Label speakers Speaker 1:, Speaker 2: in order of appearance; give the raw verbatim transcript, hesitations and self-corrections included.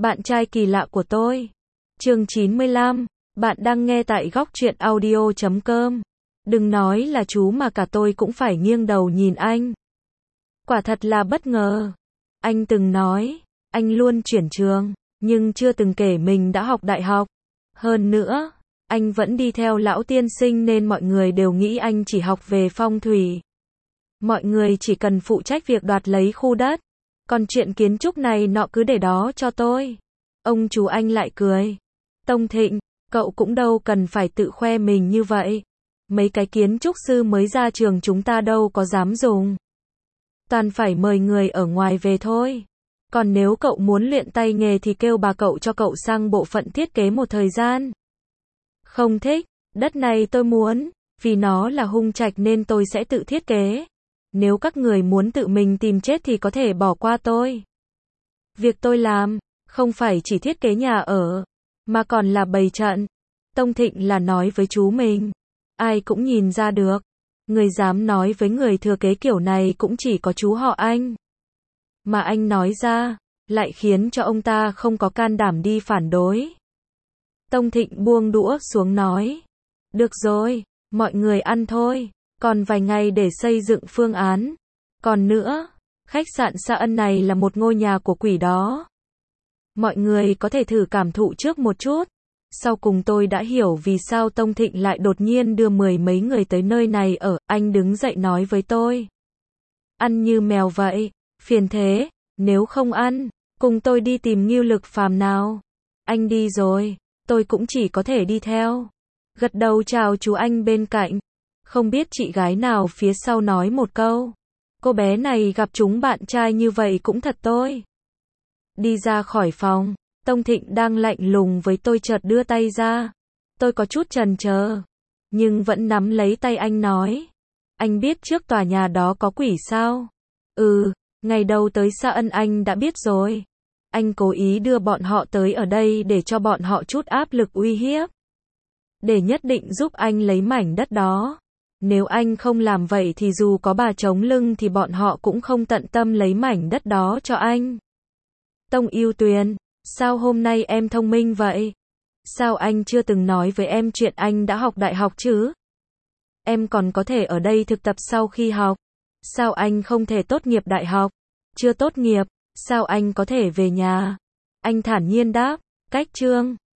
Speaker 1: Bạn trai kỳ lạ của tôi. Chương chín mươi lăm. Bạn đang nghe tại góc truyện audio chấm com. Đừng nói là chú mà cả tôi cũng phải nghiêng đầu nhìn anh. Quả thật là bất ngờ. Anh từng nói, anh luôn chuyển trường, nhưng chưa từng kể mình đã học đại học. Hơn nữa, anh vẫn đi theo lão tiên sinh nên mọi người đều nghĩ anh chỉ học về phong thủy. Mọi người chỉ cần phụ trách việc đoạt lấy khu đất. Còn chuyện kiến trúc này nọ cứ để đó cho tôi. Ông chú anh lại cười. Tông Thịnh, cậu cũng đâu cần phải tự khoe mình như vậy. Mấy cái kiến trúc sư mới ra trường chúng ta đâu có dám dùng. Toàn phải mời người ở ngoài về thôi. Còn nếu cậu muốn luyện tay nghề thì kêu bà cậu cho cậu sang bộ phận thiết kế một thời gian. Không thích, đất này tôi muốn, vì nó là hung trạch nên tôi sẽ tự thiết kế. Nếu các người muốn tự mình tìm chết thì có thể bỏ qua tôi. Việc tôi làm, không phải chỉ thiết kế nhà ở, mà còn là bày trận. Tông Thịnh là nói với chú mình. Ai cũng nhìn ra được. Người dám nói với người thừa kế kiểu này cũng chỉ có chú họ anh. Mà anh nói ra, lại khiến cho ông ta không có can đảm đi phản đối. Tông Thịnh buông đũa xuống nói. Được rồi, mọi người ăn thôi. Còn vài ngày để xây dựng phương án. Còn nữa, khách sạn Sa Ân này là một ngôi nhà của quỷ đó. Mọi người có thể thử cảm thụ trước một chút. Sau cùng tôi đã hiểu vì sao Tông Thịnh lại đột nhiên đưa mười mấy người tới nơi này ở. Anh đứng dậy nói với tôi. Ăn như mèo vậy, phiền thế, nếu không ăn, cùng tôi đi tìm Ngưu Lực Phàm nào. Anh đi rồi, tôi cũng chỉ có thể đi theo. Gật đầu chào chú anh bên cạnh. Không biết chị gái nào phía sau nói một câu. Cô bé này gặp chúng bạn trai như vậy cũng thật tôi. Đi ra khỏi phòng, Tông Thịnh đang lạnh lùng với tôi chợt đưa tay ra. Tôi có chút chần chờ, nhưng vẫn nắm lấy tay anh nói. Anh biết trước tòa nhà đó có quỷ sao? Ừ, ngày đầu tới Sa Ân anh đã biết rồi. Anh cố ý đưa bọn họ tới ở đây để cho bọn họ chút áp lực uy hiếp. Để nhất định giúp anh lấy mảnh đất đó. Nếu anh không làm vậy thì dù có bà chống lưng thì bọn họ cũng không tận tâm lấy mảnh đất đó cho anh. Tông Yêu Tuyền, sao hôm nay em thông minh vậy? Sao anh chưa từng nói với em chuyện anh đã học đại học chứ? Em còn có thể ở đây thực tập sau khi học. Sao anh không thể tốt nghiệp đại học? Chưa tốt nghiệp, sao anh có thể về nhà? Anh thản nhiên đáp, cách chương.